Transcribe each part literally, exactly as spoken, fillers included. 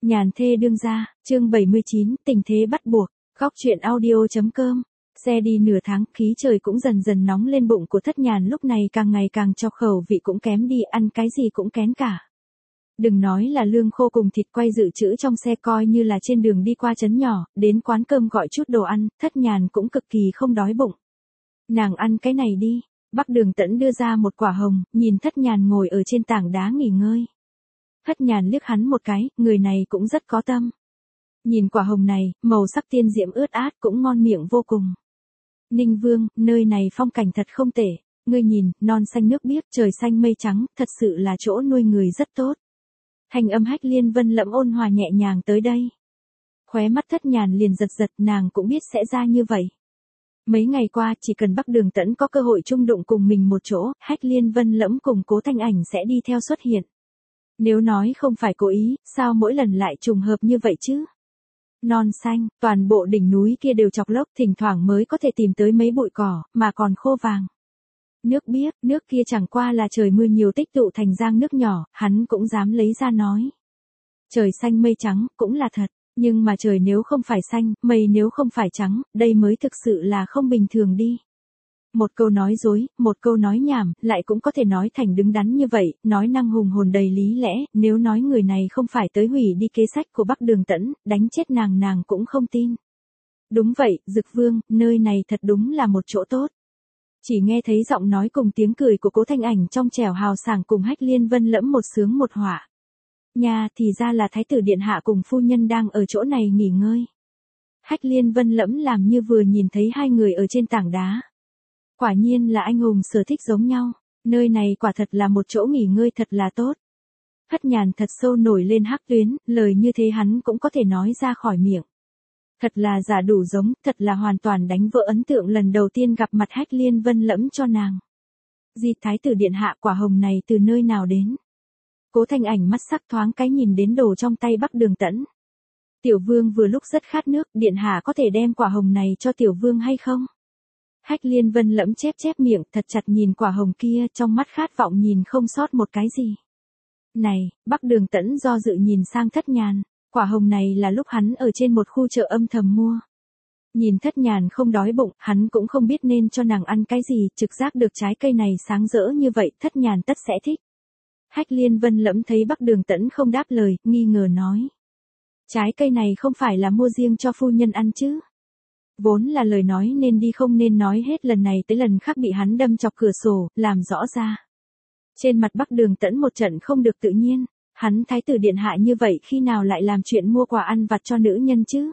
Nhàn thê đương gia, chương bảy mươi chín, tình thế bắt buộc, góc truyện audio.com. Xe đi nửa tháng, khí trời cũng dần dần nóng lên, bụng của Thất Nhàn lúc này càng ngày càng cho khẩu vị cũng kém đi, ăn cái gì cũng kén cả. Đừng nói là lương khô cùng thịt quay dự trữ trong xe, coi như là trên đường đi qua trấn nhỏ, đến quán cơm gọi chút đồ ăn, Thất Nhàn cũng cực kỳ không đói bụng. Nàng ăn cái này đi. Bắc Đường Tẫn đưa ra một quả hồng, nhìn Thất Nhàn ngồi ở trên tảng đá nghỉ ngơi. Thất Nhàn liếc hắn một cái, người này cũng rất có tâm. Nhìn quả hồng này, màu sắc tiên diễm ướt át cũng ngon miệng vô cùng. Ninh Vương, nơi này phong cảnh thật không tệ, ngươi nhìn, non xanh nước biếc, trời xanh mây trắng, thật sự là chỗ nuôi người rất tốt. Thanh âm Hách Liên Vân lẫm ôn hòa nhẹ nhàng tới đây. Khóe mắt Thất Nhàn liền giật giật, nàng cũng biết sẽ ra như vậy. Mấy ngày qua, chỉ cần Bắc Đường Tẫn có cơ hội chung đụng cùng mình một chỗ, Hách Liên Vân lẫm cùng Cố Thanh Ảnh sẽ đi theo xuất hiện. Nếu nói không phải cố ý, sao mỗi lần lại trùng hợp như vậy chứ? Non xanh, toàn bộ đỉnh núi kia đều chọc lốc, thỉnh thoảng mới có thể tìm tới mấy bụi cỏ, mà còn khô vàng. Nước biếc, nước kia chẳng qua là trời mưa nhiều tích tụ thành giang nước nhỏ, hắn cũng dám lấy ra nói. Trời xanh mây trắng, cũng là thật, nhưng mà trời nếu không phải xanh, mây nếu không phải trắng, đây mới thực sự là không bình thường đi. Một câu nói dối, một câu nói nhảm, lại cũng có thể nói thành đứng đắn như vậy, nói năng hùng hồn đầy lý lẽ, nếu nói người này không phải tới hủy đi kế sách của Bắc Đường Tẫn, đánh chết nàng nàng cũng không tin. Đúng vậy, Dực Vương, nơi này thật đúng là một chỗ tốt. Chỉ nghe thấy giọng nói cùng tiếng cười của Cố Thanh Ảnh trong trẻo hào sảng cùng Hách Liên Vân lẫm một sướng một họa. Nhà thì ra là Thái tử Điện Hạ cùng phu nhân đang ở chỗ này nghỉ ngơi. Hách Liên Vân lẫm làm như vừa nhìn thấy hai người ở trên tảng đá. Quả nhiên là anh hùng sở thích giống nhau, nơi này quả thật là một chỗ nghỉ ngơi thật là tốt. Thất Nhàn thật sâu nổi lên hắc tuyến, lời như thế hắn cũng có thể nói ra khỏi miệng. Thật là giả đủ giống, thật là hoàn toàn đánh vỡ ấn tượng lần đầu tiên gặp mặt Hách Liên Vân lẫm cho nàng. Di Thái tử Điện Hạ, quả hồng này từ nơi nào đến? Cố Thanh Ảnh mắt sắc thoáng cái nhìn đến đồ trong tay Bắc Đường Tẫn. Tiểu Vương vừa lúc rất khát nước, Điện Hạ có thể đem quả hồng này cho Tiểu Vương hay không? Hách Liên Vân lẫm chép chép miệng, thật chặt nhìn quả hồng kia, trong mắt khát vọng nhìn không sót một cái gì. Này, Bắc Đường Tẫn do dự nhìn sang Thất Nhàn, quả hồng này là lúc hắn ở trên một khu chợ âm thầm mua. Nhìn Thất Nhàn không đói bụng, hắn cũng không biết nên cho nàng ăn cái gì, trực giác được trái cây này sáng rỡ như vậy, Thất Nhàn tất sẽ thích. Hách Liên Vân lẫm thấy Bắc Đường Tẫn không đáp lời, nghi ngờ nói. Trái cây này không phải là mua riêng cho phu nhân ăn chứ? Vốn là lời nói nên đi không nên nói hết, lần này tới lần khác bị hắn đâm chọc cửa sổ, làm rõ ra. Trên mặt Bắc Đường Tẫn một trận không được tự nhiên, hắn Thái tử Điện Hạ như vậy khi nào lại làm chuyện mua quà ăn vặt cho nữ nhân chứ?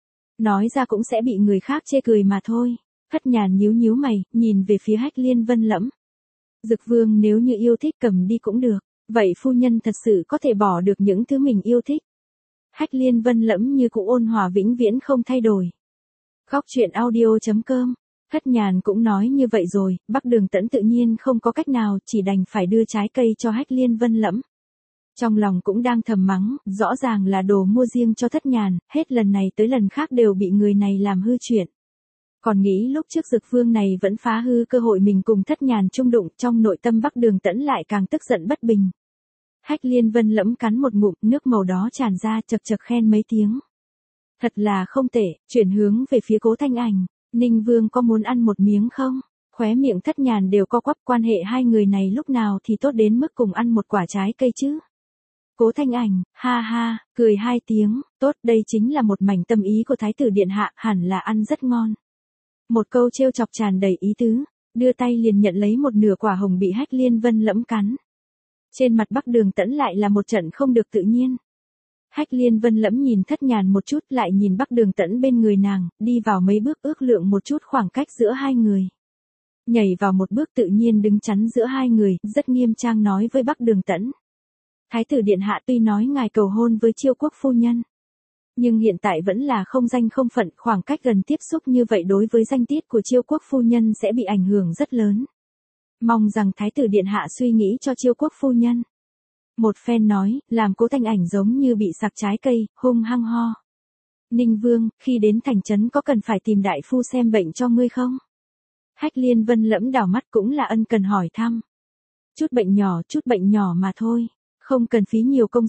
Nói ra cũng sẽ bị người khác chê cười mà thôi. Thất Nhàn nhíu nhíu mày, nhìn về phía Hách Liên Vân lẫm. Dực Vương nếu như yêu thích cầm đi cũng được, vậy phu nhân thật sự có thể bỏ được những thứ mình yêu thích. Hách Liên Vân lẫm như cũ ôn hòa vĩnh viễn không thay đổi. Góc truyện audio.com. Thất Nhàn cũng nói như vậy rồi, Bắc Đường Tẫn tự nhiên không có cách nào, chỉ đành phải đưa trái cây cho Hách Liên Vân lẫm. Trong lòng cũng đang thầm mắng, rõ ràng là đồ mua riêng cho Thất Nhàn, hết lần này tới lần khác đều bị người này làm hư chuyện. Còn nghĩ lúc trước Dực Vương này vẫn phá hư cơ hội mình cùng Thất Nhàn chung đụng, trong nội tâm Bắc Đường Tẫn lại càng tức giận bất bình. Hách Liên Vân lẫm cắn một ngụm, nước màu đó tràn ra, chật chật khen mấy tiếng. Thật là không tệ, chuyển hướng về phía Cố Thanh Ảnh, Ninh Vương có muốn ăn một miếng không? Khóe miệng Thất Nhàn đều co quắp, quan hệ hai người này lúc nào thì tốt đến mức cùng ăn một quả trái cây chứ? Cố Thanh Ảnh, ha ha, cười hai tiếng, tốt, đây chính là một mảnh tâm ý của Thái tử Điện Hạ, hẳn là ăn rất ngon. Một câu trêu chọc tràn đầy ý tứ, đưa tay liền nhận lấy một nửa quả hồng bị Hách Liên Vân lẫm cắn. Trên mặt Bắc Đường Tẫn lại là một trận không được tự nhiên. Hách Liên Vân lẫm nhìn Thất Nhàn một chút, lại nhìn Bắc Đường Tẫn bên người nàng, đi vào mấy bước ước lượng một chút khoảng cách giữa hai người. Nhảy vào một bước tự nhiên đứng chắn giữa hai người, rất nghiêm trang nói với Bắc Đường Tẫn. Thái tử Điện Hạ tuy nói ngài cầu hôn với Chiêu Quốc phu nhân, nhưng hiện tại vẫn là không danh không phận, khoảng cách gần tiếp xúc như vậy đối với danh tiết của Chiêu Quốc phu nhân sẽ bị ảnh hưởng rất lớn. Mong rằng Thái tử Điện Hạ suy nghĩ cho Chiêu Quốc phu nhân. Một phen nói, làm Cố Thanh Ảnh giống như bị sặc trái cây, hung hăng ho. Ninh Vương, khi đến thành trấn có cần phải tìm đại phu xem bệnh cho ngươi không? Hách Liên Vân lẫm đảo mắt cũng là ân cần hỏi thăm. Chút bệnh nhỏ, chút bệnh nhỏ mà thôi, không cần phí nhiều công sức.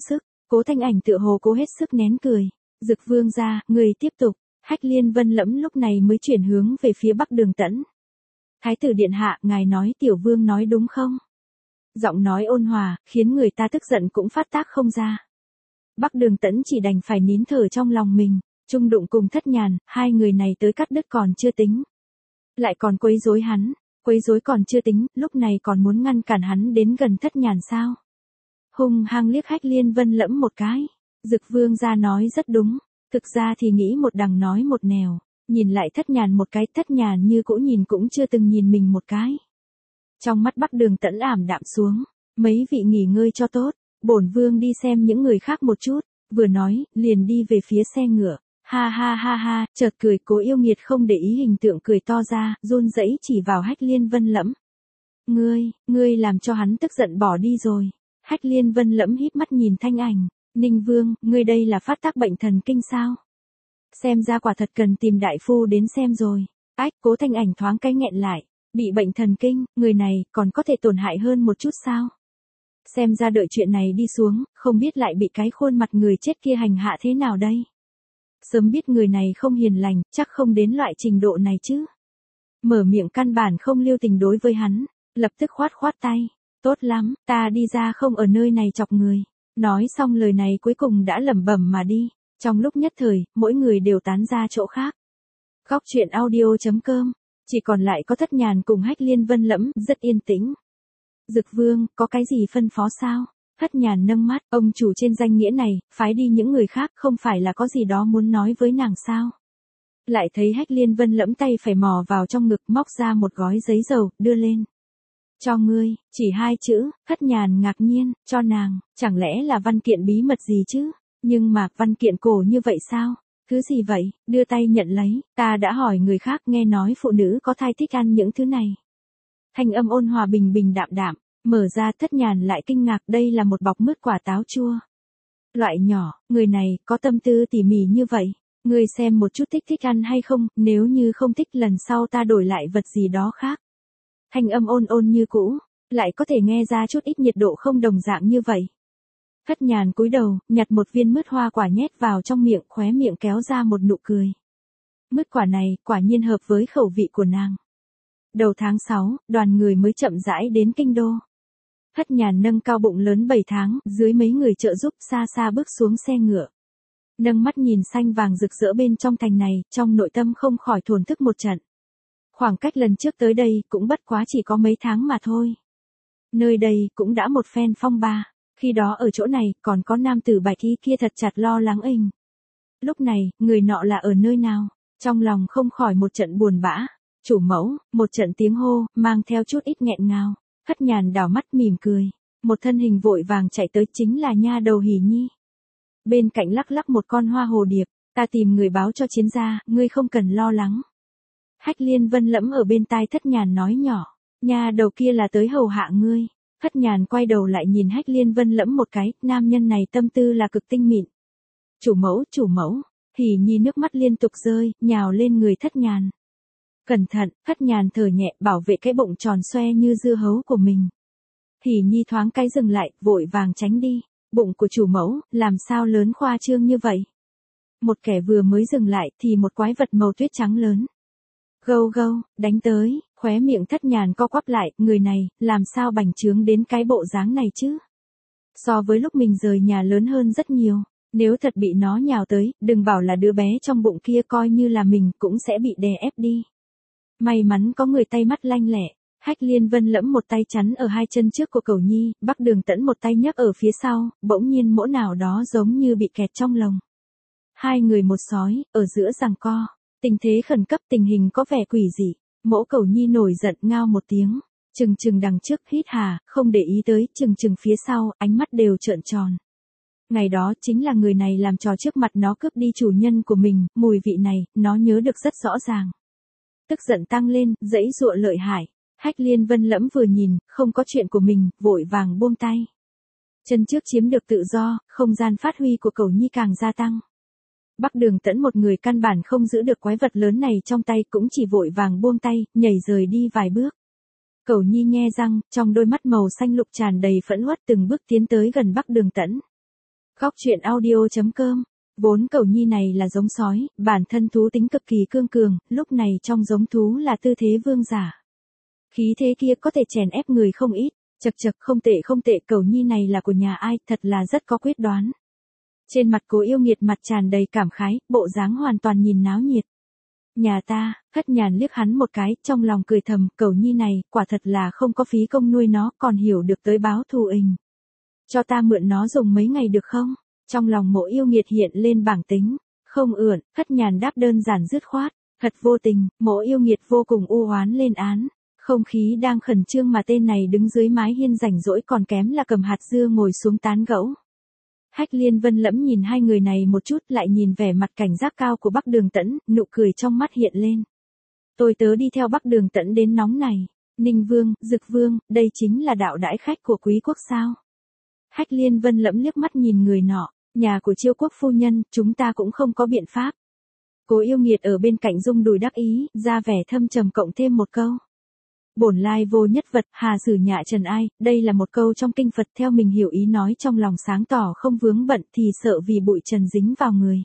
Cố Thanh Ảnh tựa hồ cố hết sức nén cười. Dực Vương gia, người tiếp tục. Hách Liên Vân Lẫm lúc này mới chuyển hướng về phía Bắc Đường Tẫn. Thái tử điện hạ, ngài nói Tiểu Vương nói đúng không? Giọng nói ôn hòa, khiến người ta tức giận cũng phát tác không ra. Bắc Đường Tẫn chỉ đành phải nín thở trong lòng mình. Trung Đụng cùng Thất Nhàn, hai người này tới cắt đứt còn chưa tính. Lại còn quấy rối hắn, quấy rối còn chưa tính, lúc này còn muốn ngăn cản hắn đến gần Thất Nhàn sao? Hung hăng liếc Hách Liên Vân Lẫm một cái. Dực Vương gia nói rất đúng. Thực ra thì nghĩ một đằng nói một nẻo. Nhìn lại Thất Nhàn một cái, Thất Nhàn như cũ nhìn cũng chưa từng nhìn mình một cái. Trong mắt Bắc Đường Tẫn ảm đạm xuống. Mấy vị nghỉ ngơi cho tốt. Bổn Vương đi xem những người khác một chút. Vừa nói, liền đi về phía xe ngựa. Ha ha ha ha, chợt cười, Cố Yêu Nghiệt không để ý hình tượng cười to ra, run rẩy chỉ vào Hách Liên Vân Lẫm. Ngươi, ngươi làm cho hắn tức giận bỏ đi rồi. Hách Liên Vân Lẫm híp mắt nhìn Thanh Ảnh. Ninh Vương, ngươi đây là phát tác bệnh thần kinh sao? Xem ra quả thật cần tìm đại phu đến xem rồi. Ách, Cố Thanh Ảnh thoáng cái nghẹn lại. Bị bệnh thần kinh, người này còn có thể tổn hại hơn một chút sao? Xem ra đợi chuyện này đi xuống, không biết lại bị cái khuôn mặt người chết kia hành hạ thế nào đây? Sớm biết người này không hiền lành, chắc không đến loại trình độ này chứ. Mở miệng căn bản không lưu tình đối với hắn, lập tức khoát khoát tay. Tốt lắm, ta đi ra không ở nơi này chọc người. Nói xong lời này cuối cùng đã lẩm bẩm mà đi. Trong lúc nhất thời, mỗi người đều tán ra chỗ khác. Góc truyện audio chấm com. Chỉ còn lại có Thất Nhàn cùng Hách Liên Vân Lẫm, rất yên tĩnh. Dực Vương, có cái gì phân phó sao? Thất Nhàn nâng mắt, ông chủ trên danh nghĩa này, phái đi những người khác không phải là có gì đó muốn nói với nàng sao? Lại thấy Hách Liên Vân Lẫm tay phải mò vào trong ngực, móc ra một gói giấy dầu, đưa lên. Cho ngươi, chỉ hai chữ. Thất Nhàn ngạc nhiên, cho nàng, chẳng lẽ là văn kiện bí mật gì chứ? Nhưng mà, văn kiện cổ như vậy sao? Thứ gì vậy? Đưa tay nhận lấy, ta đã hỏi người khác, nghe nói phụ nữ có thai thích ăn những thứ này. Thanh âm ôn hòa bình bình đạm đạm, mở ra. Thất Nhàn lại kinh ngạc, đây là một bọc mứt quả táo chua. Loại nhỏ, người này, có tâm tư tỉ mỉ như vậy. Ngươi xem một chút thích thích ăn hay không, nếu như không thích lần sau ta đổi lại vật gì đó khác. Thanh âm ôn ôn như cũ, lại có thể nghe ra chút ít nhiệt độ không đồng dạng như vậy. Thất Nhàn cúi đầu, nhặt một viên mứt hoa quả nhét vào trong miệng, khóe miệng kéo ra một nụ cười. Mứt quả này, quả nhiên hợp với khẩu vị của nàng. Đầu tháng sáu, đoàn người mới chậm rãi đến kinh đô. Thất Nhàn nâng cao bụng lớn bảy tháng, dưới mấy người trợ giúp, xa xa bước xuống xe ngựa. Nâng mắt nhìn xanh vàng rực rỡ bên trong thành này, trong nội tâm không khỏi thổn thức một trận. Khoảng cách lần trước tới đây, cũng bất quá chỉ có mấy tháng mà thôi. Nơi đây, cũng đã một phen phong ba. Khi đó ở chỗ này, còn có nam tử bạch y kia thật chặt lo lắng ình. Lúc này, người nọ là ở nơi nào? Trong lòng không khỏi một trận buồn bã. Chủ mẫu, một trận tiếng hô, mang theo chút ít nghẹn ngào. Thất Nhàn đảo mắt mỉm cười. Một thân hình vội vàng chạy tới chính là nha đầu Hỉ Nhi. Bên cạnh lắc lắc một con hoa hồ điệp, ta tìm người báo cho chiến gia, ngươi không cần lo lắng. Hách Liên Vân Lẫm ở bên tai Thất Nhàn nói nhỏ, nha đầu kia là tới hầu hạ ngươi. Thất Nhàn quay đầu lại nhìn Hách Liên Vân Lẫm một cái, nam nhân này tâm tư là cực tinh mịn. Chủ mẫu, chủ mẫu, Hỉ Nhi nước mắt liên tục rơi, nhào lên người Thất Nhàn. Cẩn thận, Thất Nhàn thở nhẹ, bảo vệ cái bụng tròn xoe như dưa hấu của mình. Hỉ Nhi thoáng cái dừng lại, vội vàng tránh đi. Bụng của chủ mẫu, làm sao lớn khoa trương như vậy? Một kẻ vừa mới dừng lại thì một quái vật màu tuyết trắng lớn. Gâu gâu, đánh tới, khóe miệng Thất Nhàn co quắp lại, người này, làm sao bành trướng đến cái bộ dáng này chứ? So với lúc mình rời nhà lớn hơn rất nhiều, nếu thật bị nó nhào tới, đừng bảo là đứa bé trong bụng kia, coi như là mình cũng sẽ bị đè ép đi. May mắn có người tay mắt lanh lẹ. Hách Liên Vân Lẫm một tay chắn ở hai chân trước của Cẩu Nhi, Bắc Đường Tẫn một tay nhấc ở phía sau, bỗng nhiên mỗ nào đó giống như bị kẹt trong lồng. Hai người một sói, ở giữa giằng co. Tình thế khẩn cấp, tình hình có vẻ quỷ dị. Mỗ Cẩu Nhi nổi giận ngao một tiếng, chừng chừng đằng trước hít hà, không để ý tới, chừng chừng phía sau, ánh mắt đều trợn tròn. Ngày đó chính là người này làm trò trước mặt nó cướp đi chủ nhân của mình, mùi vị này, nó nhớ được rất rõ ràng. Tức giận tăng lên, giãy giụa lợi hại. Hách Liên Vân Lẫm vừa nhìn, không có chuyện của mình, vội vàng buông tay. Chân trước chiếm được tự do, không gian phát huy của Cẩu Nhi càng gia tăng. Bắc Đường Tẫn một người căn bản không giữ được quái vật lớn này trong tay, cũng chỉ vội vàng buông tay, nhảy rời đi vài bước. Cẩu Nhi nhe răng, trong đôi mắt màu xanh lục tràn đầy phẫn uất, từng bước tiến tới gần Bắc Đường Tẫn. Góc truyện audio.com. Vốn Cẩu Nhi này là giống sói, bản thân thú tính cực kỳ cương cường, lúc này trong giống thú là tư thế vương giả. Khí thế kia có thể chèn ép người không ít, chật chật không tệ không tệ, Cẩu Nhi này là của nhà ai, thật là rất có quyết đoán. Trên mặt Cố Yêu Nghiệt mặt tràn đầy cảm khái, bộ dáng hoàn toàn nhìn náo nhiệt. Nhà ta, Hất Nhàn liếc hắn một cái, trong lòng cười thầm, Cẩu Nhi này, quả thật là không có phí công nuôi nó, còn hiểu được tới báo thù ình. Cho ta mượn nó dùng mấy ngày được không? Trong lòng Mộ Yêu Nghiệt hiện lên bảng tính, không ượn, Hất Nhàn đáp đơn giản dứt khoát, thật vô tình, Mộ Yêu Nghiệt vô cùng u oán lên án. Không khí đang khẩn trương mà tên này đứng dưới mái hiên rảnh rỗi còn kém là cầm hạt dưa ngồi xuống tán gẫu. Hách Liên Vân lẫm nhìn hai người này một chút, lại nhìn vẻ mặt cảnh giác cao của Bắc Đường Tẫn, nụ cười trong mắt hiện lên. Tôi tớ đi theo Bắc Đường Tẫn đến nóng này. Ninh Vương, Dực Vương, đây chính là đạo đãi khách của quý quốc sao? Hách Liên Vân lẫm liếc mắt nhìn người nọ, nhà của Chiêu quốc phu nhân, chúng ta cũng không có biện pháp. Cố Yêu Nghiệt ở bên cạnh rung đùi đắc ý, ra vẻ thâm trầm cộng thêm một câu. Bổn lai vô nhất vật, hà sử nhạ trần ai, đây là một câu trong kinh Phật, theo mình hiểu ý nói trong lòng sáng tỏ không vướng bận thì sợ vì bụi trần dính vào người.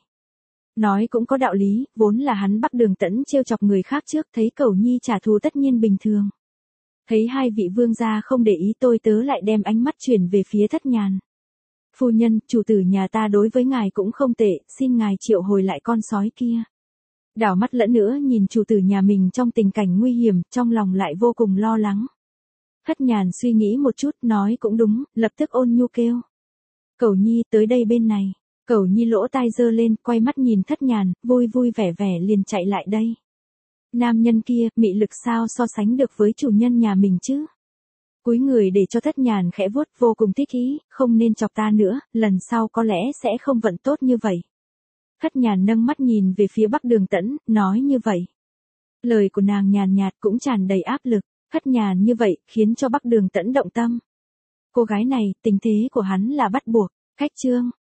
Nói cũng có đạo lý, vốn là hắn Bắc Đường Tẫn trêu chọc người khác trước, thấy Cẩu Nhi trả thù tất nhiên bình thường. Thấy hai vị vương gia không để ý, tôi tớ lại đem ánh mắt chuyển về phía Thất Nhàn. Phu nhân, chủ tử nhà ta đối với ngài cũng không tệ, xin ngài triệu hồi lại con sói kia. Đảo mắt lẫn nữa nhìn chủ tử nhà mình trong tình cảnh nguy hiểm, trong lòng lại vô cùng lo lắng. Thất Nhàn suy nghĩ một chút, nói cũng đúng, lập tức ôn nhu kêu. Cẩu Nhi tới đây bên này. Cẩu Nhi lỗ tai giơ lên, quay mắt nhìn Thất Nhàn, vui vui vẻ vẻ liền chạy lại đây. Nam nhân kia, mị lực sao so sánh được với chủ nhân nhà mình chứ? Cúi người để cho Thất Nhàn khẽ vuốt, vô cùng thích ý, không nên chọc ta nữa, lần sau có lẽ sẽ không vận tốt như vậy. Thất Nhàn nâng mắt nhìn về phía Bắc Đường Tẫn, nói như vậy. Lời của nàng nhàn nhạt cũng tràn đầy áp lực, Thất Nhàn như vậy, khiến cho Bắc Đường Tẫn động tâm. Cô gái này, tình thế của hắn là bắt buộc, khách trương.